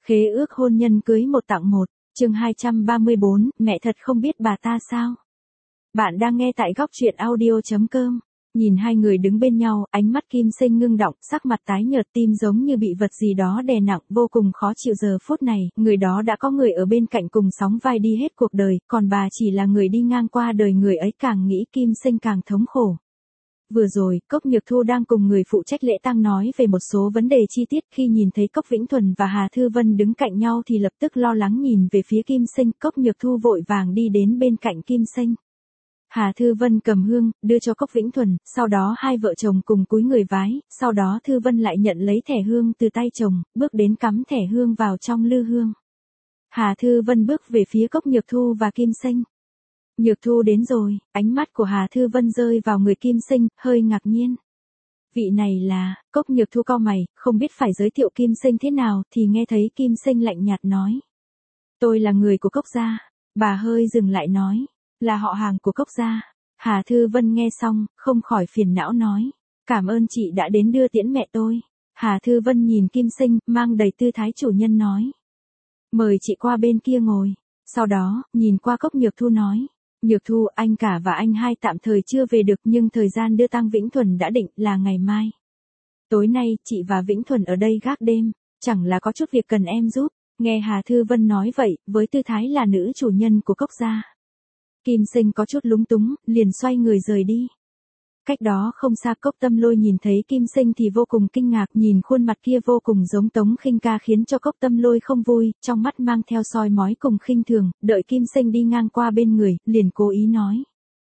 Khế ước hôn nhân cưới một tặng một, chương 234, mẹ thật không biết bà ta sao. Bạn đang nghe tại góc truyện audio.com. Nhìn hai người đứng bên nhau, ánh mắt Kim Sinh ngưng đọng, sắc mặt tái nhợt, tim giống như bị vật gì đó đè nặng, vô cùng khó chịu. Giờ phút này, người đó đã có người ở bên cạnh cùng sóng vai đi hết cuộc đời, còn bà chỉ là người đi ngang qua đời. Người ấy càng nghĩ Kim Sinh càng thống khổ. Vừa rồi, Cốc Nhược Thu đang cùng người phụ trách lễ tang nói về một số vấn đề chi tiết. Khi nhìn thấy Cốc Vĩnh Thuần và Hà Thư Vân đứng cạnh nhau thì lập tức lo lắng nhìn về phía Kim Sinh. Cốc Nhược Thu vội vàng đi đến bên cạnh Kim Sinh. Hà Thư Vân cầm hương, đưa cho Cốc Vĩnh Thuần, sau đó hai vợ chồng cùng cúi người vái, sau đó Thư Vân lại nhận lấy thẻ hương từ tay chồng, bước đến cắm thẻ hương vào trong lư hương. Hà Thư Vân bước về phía Cốc Nhược Thu và Kim Sinh. Nhược Thu đến rồi, ánh mắt của Hà Thư Vân rơi vào người Kim Sinh, hơi ngạc nhiên. Vị này là, Cốc Nhược Thu cau mày, không biết phải giới thiệu Kim Sinh thế nào, thì nghe thấy Kim Sinh lạnh nhạt nói. Tôi là người của Cốc gia. Bà hơi dừng lại nói, là họ hàng của Cốc gia. Hà Thư Vân nghe xong, không khỏi phiền não nói, cảm ơn chị đã đến đưa tiễn mẹ tôi. Hà Thư Vân nhìn Kim Sinh, mang đầy tư thái chủ nhân nói. Mời chị qua bên kia ngồi. Sau đó, nhìn qua Cốc Nhược Thu nói. Nhược Thu, anh cả và anh hai tạm thời chưa về được, nhưng thời gian đưa tang Vĩnh Thuần đã định là ngày mai. Tối nay, chị và Vĩnh Thuần ở đây gác đêm, chẳng là có chút việc cần em giúp. Nghe Hà Thư Vân nói vậy, với tư thái là nữ chủ nhân của Cốc gia, Kim Sinh có chút lúng túng, liền xoay người rời đi. Cách đó không xa, Cốc Tâm Lôi nhìn thấy Kim Sinh thì vô cùng kinh ngạc, nhìn khuôn mặt kia vô cùng giống Tống Khinh Ca khiến cho Cốc Tâm Lôi không vui, trong mắt mang theo soi mói cùng khinh thường. Đợi Kim Sinh đi ngang qua bên người, liền cố ý nói.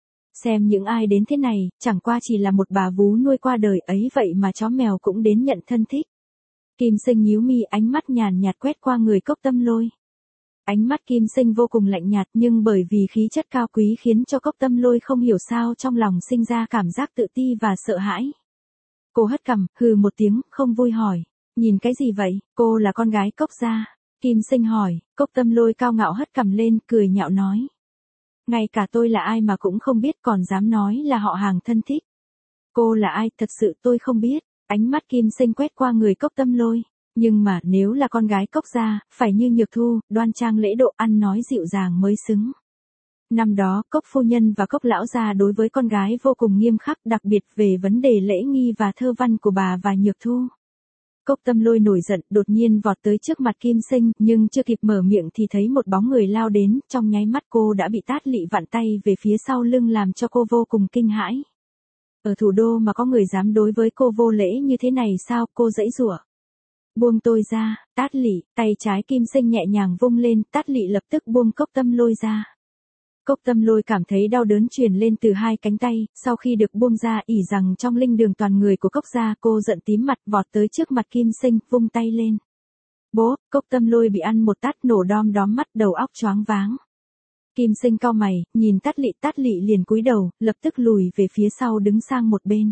Xem những ai đến thế này, chẳng qua chỉ là một bà vú nuôi qua đời ấy vậy mà chó mèo cũng đến nhận thân thích. Kim Sinh nhíu mi, ánh mắt nhàn nhạt quét qua người Cốc Tâm Lôi. Ánh mắt Kim Sinh vô cùng lạnh nhạt, nhưng bởi vì khí chất cao quý khiến cho Cốc Tâm Lôi không hiểu sao trong lòng sinh ra cảm giác tự ti và sợ hãi. Cô hất cằm, hừ một tiếng, không vui hỏi. Nhìn cái gì vậy, cô là con gái Cốc gia? Kim Sinh hỏi. Cốc Tâm Lôi cao ngạo hất cằm lên, cười nhạo nói. Ngay cả tôi là ai mà cũng không biết còn dám nói là họ hàng thân thích. Cô là ai, thật sự tôi không biết. Ánh mắt Kim Sinh quét qua người Cốc Tâm Lôi. Nhưng mà nếu là con gái Cốc gia, phải như Nhược Thu, đoan trang lễ độ, ăn nói dịu dàng mới xứng. Năm đó, Cốc phu nhân và Cốc lão gia đối với con gái vô cùng nghiêm khắc, đặc biệt về vấn đề lễ nghi và thơ văn của bà và Nhược Thu. Cốc Tâm Lôi nổi giận, đột nhiên vọt tới trước mặt Kim Sinh, nhưng chưa kịp mở miệng thì thấy một bóng người lao đến, trong nháy mắt cô đã bị Tát Lị vặn tay về phía sau lưng làm cho cô vô cùng kinh hãi. Ở thủ đô mà có người dám đối với cô vô lễ như thế này sao, cô giãy giụa. Buông tôi ra, Tát Lị, tay trái Kim Sinh nhẹ nhàng vung lên, Tát Lị lập tức buông Cốc Tâm Lôi ra. Cốc Tâm Lôi cảm thấy đau đớn truyền lên từ hai cánh tay, sau khi được buông ra ỉ rằng trong linh đường toàn người của Cốc gia, cô giận tím mặt vọt tới trước mặt Kim Sinh, vung tay lên. Bố, Cốc Tâm Lôi bị ăn một tát nổ đom đóm mắt, đầu óc choáng váng. Kim Sinh cau mày, nhìn Tát Lị liền cúi đầu, lập tức lùi về phía sau đứng sang một bên.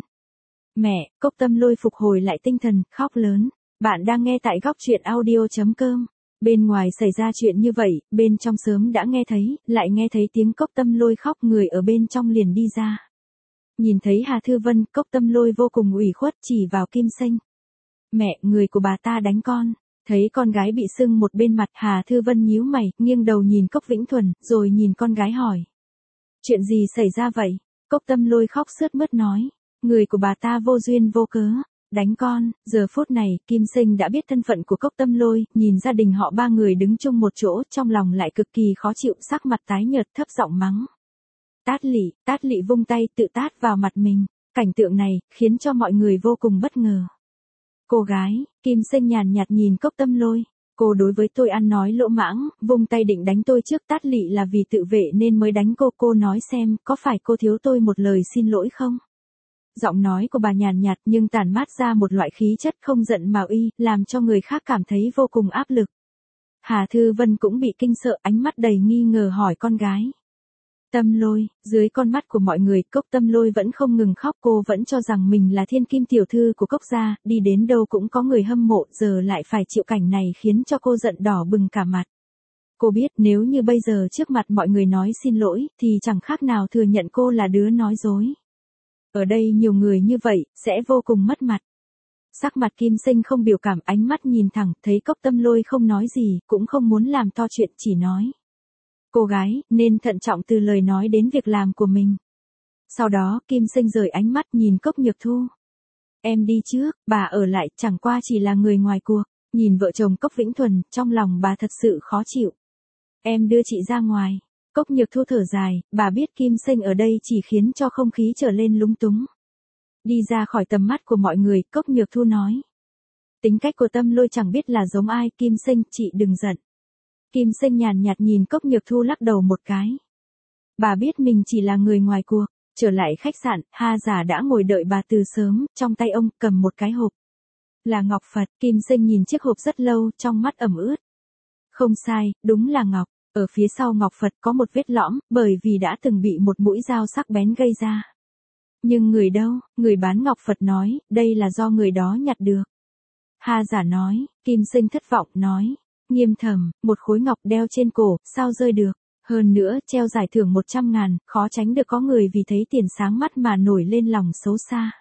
Mẹ, Cốc Tâm Lôi phục hồi lại tinh thần, khóc lớn. Bạn đang nghe tại góc truyện audio.com. Bên ngoài xảy ra chuyện như vậy, bên trong sớm đã nghe thấy, lại nghe thấy tiếng Cốc Tâm Lôi khóc, người ở bên trong liền đi ra. Nhìn thấy Hà Thư Vân, Cốc Tâm Lôi vô cùng ủy khuất chỉ vào Kim Sinh. Mẹ, người của bà ta đánh con. Thấy con gái bị sưng một bên mặt, Hà Thư Vân nhíu mày, nghiêng đầu nhìn Cốc Vĩnh Thuần, rồi nhìn con gái hỏi. Chuyện gì xảy ra vậy? Cốc Tâm Lôi khóc sướt mướt nói. Người của bà ta vô duyên vô cớ đánh con. Giờ phút này, Kim Sinh đã biết thân phận của Cốc Tâm Lôi, nhìn gia đình họ ba người đứng chung một chỗ, trong lòng lại cực kỳ khó chịu, sắc mặt tái nhợt, thấp giọng mắng. Tát Lị vung tay tự tát vào mặt mình. Cảnh tượng này, khiến cho mọi người vô cùng bất ngờ. Cô gái, Kim Sinh nhàn nhạt nhìn Cốc Tâm Lôi. Cô đối với tôi ăn nói lỗ mãng, vung tay định đánh tôi trước, Tát Lị là vì tự vệ nên mới đánh cô nói xem, có phải cô thiếu tôi một lời xin lỗi không? Giọng nói của bà nhàn nhạt nhưng tản mát ra một loại khí chất không giận mà uy, làm cho người khác cảm thấy vô cùng áp lực. Hà Thư Vân cũng bị kinh sợ, ánh mắt đầy nghi ngờ hỏi con gái. Tâm Lôi, dưới con mắt của mọi người, Cốc Tâm Lôi vẫn không ngừng khóc, cô vẫn cho rằng mình là thiên kim tiểu thư của Cốc gia, đi đến đâu cũng có người hâm mộ, giờ lại phải chịu cảnh này khiến cho cô giận đỏ bừng cả mặt. Cô biết nếu như bây giờ trước mặt mọi người nói xin lỗi, thì chẳng khác nào thừa nhận cô là đứa nói dối. Ở đây nhiều người như vậy, sẽ vô cùng mất mặt. Sắc mặt Kim Sinh không biểu cảm, ánh mắt nhìn thẳng, thấy Cốc Tâm Lôi không nói gì, cũng không muốn làm to chuyện, chỉ nói. Cô gái, nên thận trọng từ lời nói đến việc làm của mình. Sau đó, Kim Sinh rời ánh mắt nhìn Cốc Nhược Thu. Em đi trước, bà ở lại, chẳng qua chỉ là người ngoài cuộc. Nhìn vợ chồng Cốc Vĩnh Thuần, trong lòng bà thật sự khó chịu. Em đưa chị ra ngoài. Cốc Nhược Thu thở dài, bà biết Kim Sinh ở đây chỉ khiến cho không khí trở lên lúng túng. Đi ra khỏi tầm mắt của mọi người, Cốc Nhược Thu nói. Tính cách của Tâm Lôi chẳng biết là giống ai, Kim Sinh, chị đừng giận. Kim Sinh nhàn nhạt nhìn Cốc Nhược Thu lắc đầu một cái. Bà biết mình chỉ là người ngoài cuộc. Trở lại khách sạn, Ha Giả đã ngồi đợi bà từ sớm, trong tay ông cầm một cái hộp. Là ngọc Phật, Kim Sinh nhìn chiếc hộp rất lâu, trong mắt ẩm ướt. Không sai, đúng là ngọc. Ở phía sau ngọc Phật có một vết lõm, bởi vì đã từng bị một mũi dao sắc bén gây ra. Nhưng người đâu, người bán ngọc Phật nói, đây là do người đó nhặt được. Ha Giả nói, Kim Sinh thất vọng nói, nghiêm thầm, một khối ngọc đeo trên cổ, sao rơi được. Hơn nữa, treo giải thưởng 100.000, khó tránh được có người vì thấy tiền sáng mắt mà nổi lên lòng xấu xa.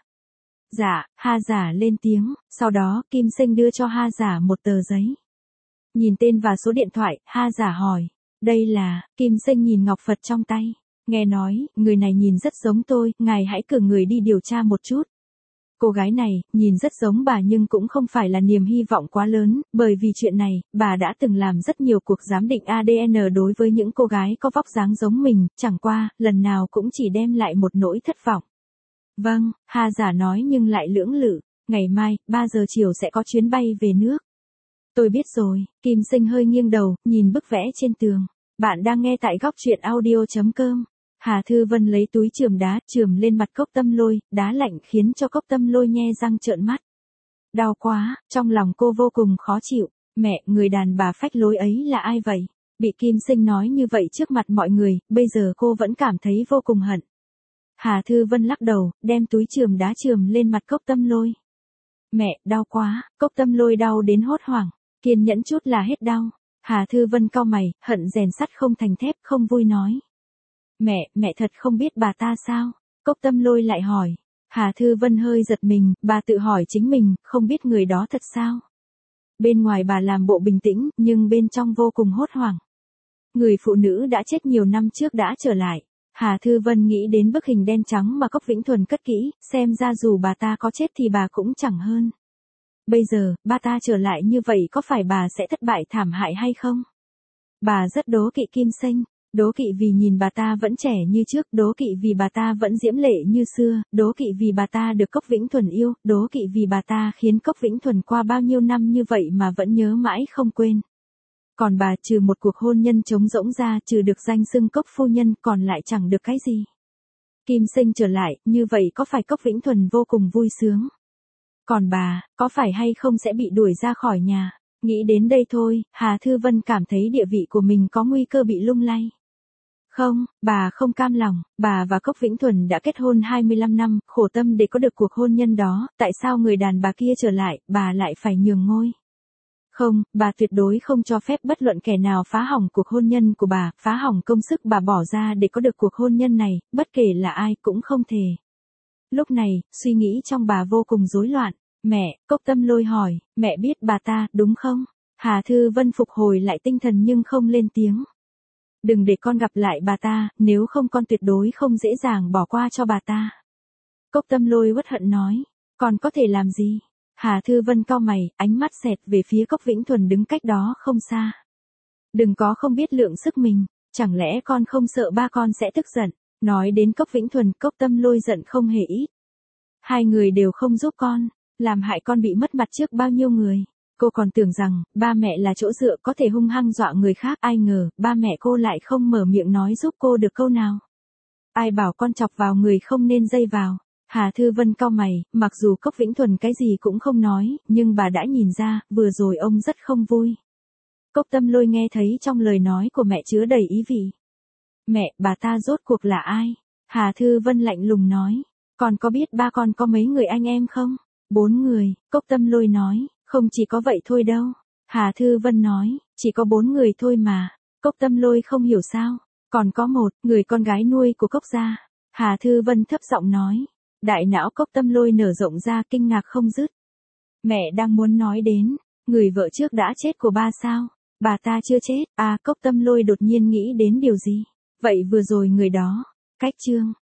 Dạ, Ha Giả lên tiếng, sau đó Kim Sinh đưa cho Ha Giả một tờ giấy. Nhìn tên và số điện thoại, Ha Giả hỏi, đây là, Kim Sinh nhìn ngọc Phật trong tay, nghe nói, người này nhìn rất giống tôi, ngài hãy cử người đi điều tra một chút. Cô gái này, nhìn rất giống bà nhưng cũng không phải là niềm hy vọng quá lớn, bởi vì chuyện này, bà đã từng làm rất nhiều cuộc giám định ADN đối với những cô gái có vóc dáng giống mình, chẳng qua, lần nào cũng chỉ đem lại một nỗi thất vọng. Vâng, Ha Giả nói nhưng lại lưỡng lự, ngày mai, 3 giờ chiều sẽ có chuyến bay về nước. Tôi biết rồi, Kim Sinh hơi nghiêng đầu, nhìn bức vẽ trên tường. Bạn đang nghe tại góc truyện audio.com. Hà Thư Vân lấy túi chườm đá, chườm lên mặt Cốc Tâm Lôi, đá lạnh khiến cho Cốc Tâm Lôi nhe răng trợn mắt. Đau quá, trong lòng cô vô cùng khó chịu. Mẹ, người đàn bà phách lối ấy là ai vậy? Bị Kim Sinh nói như vậy trước mặt mọi người, bây giờ cô vẫn cảm thấy vô cùng hận. Hà Thư Vân lắc đầu, đem túi chườm đá chườm lên mặt Cốc Tâm Lôi. Mẹ, đau quá, Cốc Tâm Lôi đau đến hốt hoảng, kiên nhẫn chút là hết đau. Hà Thư Vân cau mày, hận rèn sắt không thành thép, không vui nói. Mẹ thật không biết bà ta sao? Cốc Tâm Lôi lại hỏi. Hà Thư Vân hơi giật mình, bà tự hỏi chính mình, không biết người đó thật sao? Bên ngoài bà làm bộ bình tĩnh, nhưng bên trong vô cùng hốt hoảng. Người phụ nữ đã chết nhiều năm trước đã trở lại. Hà Thư Vân nghĩ đến bức hình đen trắng mà Cốc Vĩnh Thuần cất kỹ, xem ra dù bà ta có chết thì bà cũng chẳng hơn. Bây giờ, bà ta trở lại như vậy có phải bà sẽ thất bại thảm hại hay không? Bà rất đố kỵ Kim Sinh, đố kỵ vì nhìn bà ta vẫn trẻ như trước, đố kỵ vì bà ta vẫn diễm lệ như xưa, đố kỵ vì bà ta được Cốc Vĩnh Thuần yêu, đố kỵ vì bà ta khiến Cốc Vĩnh Thuần qua bao nhiêu năm như vậy mà vẫn nhớ mãi không quên. Còn bà trừ một cuộc hôn nhân trống rỗng ra, trừ được danh xưng Cốc phu nhân, còn lại chẳng được cái gì. Kim Sinh trở lại, như vậy có phải Cốc Vĩnh Thuần vô cùng vui sướng? Còn bà, có phải hay không sẽ bị đuổi ra khỏi nhà? Nghĩ đến đây thôi, Hà Thư Vân cảm thấy địa vị của mình có nguy cơ bị lung lay. Không, bà không cam lòng, bà và Cốc Vĩnh Thuần đã kết hôn 25 năm, khổ tâm để có được cuộc hôn nhân đó, tại sao người đàn bà kia trở lại, bà lại phải nhường ngôi? Không, bà tuyệt đối không cho phép bất luận kẻ nào phá hỏng cuộc hôn nhân của bà, phá hỏng công sức bà bỏ ra để có được cuộc hôn nhân này, bất kể là ai cũng không thể. Lúc này, suy nghĩ trong bà vô cùng rối loạn. Mẹ, Cốc Tâm Lôi hỏi, mẹ biết bà ta, đúng không? Hà Thư Vân phục hồi lại tinh thần nhưng không lên tiếng. Đừng để con gặp lại bà ta, nếu không con tuyệt đối không dễ dàng bỏ qua cho bà ta. Cốc Tâm Lôi uất hận nói, con có thể làm gì? Hà Thư Vân cau mày, ánh mắt xẹt về phía Cốc Vĩnh Thuần đứng cách đó không xa. Đừng có không biết lượng sức mình, chẳng lẽ con không sợ ba con sẽ tức giận? Nói đến Cốc Vĩnh Thuần, Cốc Tâm Lôi giận không hề ít. Hai người đều không giúp con, làm hại con bị mất mặt trước bao nhiêu người. Cô còn tưởng rằng, ba mẹ là chỗ dựa có thể hung hăng dọa người khác, ai ngờ, ba mẹ cô lại không mở miệng nói giúp cô được câu nào. Ai bảo con chọc vào người không nên dây vào. Hà Thư Vân cau mày, mặc dù Cốc Vĩnh Thuần cái gì cũng không nói, nhưng bà đã nhìn ra, vừa rồi ông rất không vui. Cốc Tâm Lôi nghe thấy trong lời nói của mẹ chứa đầy ý vị. Mẹ, bà ta rốt cuộc là ai? Hà Thư Vân lạnh lùng nói. Con có biết ba con có mấy người anh em không? 4 người, Cốc Tâm Lôi nói. Không chỉ có vậy thôi đâu. Hà Thư Vân nói, chỉ có 4 người thôi mà. Cốc Tâm Lôi không hiểu sao. Còn có một, người con gái nuôi của Cốc gia. Hà Thư Vân thấp giọng nói. Đại não Cốc Tâm Lôi nở rộng ra kinh ngạc không dứt. Mẹ đang muốn nói đến, người vợ trước đã chết của ba sao? Bà ta chưa chết, Cốc Tâm Lôi đột nhiên nghĩ đến điều gì. Vậy vừa rồi người đó, cách Trương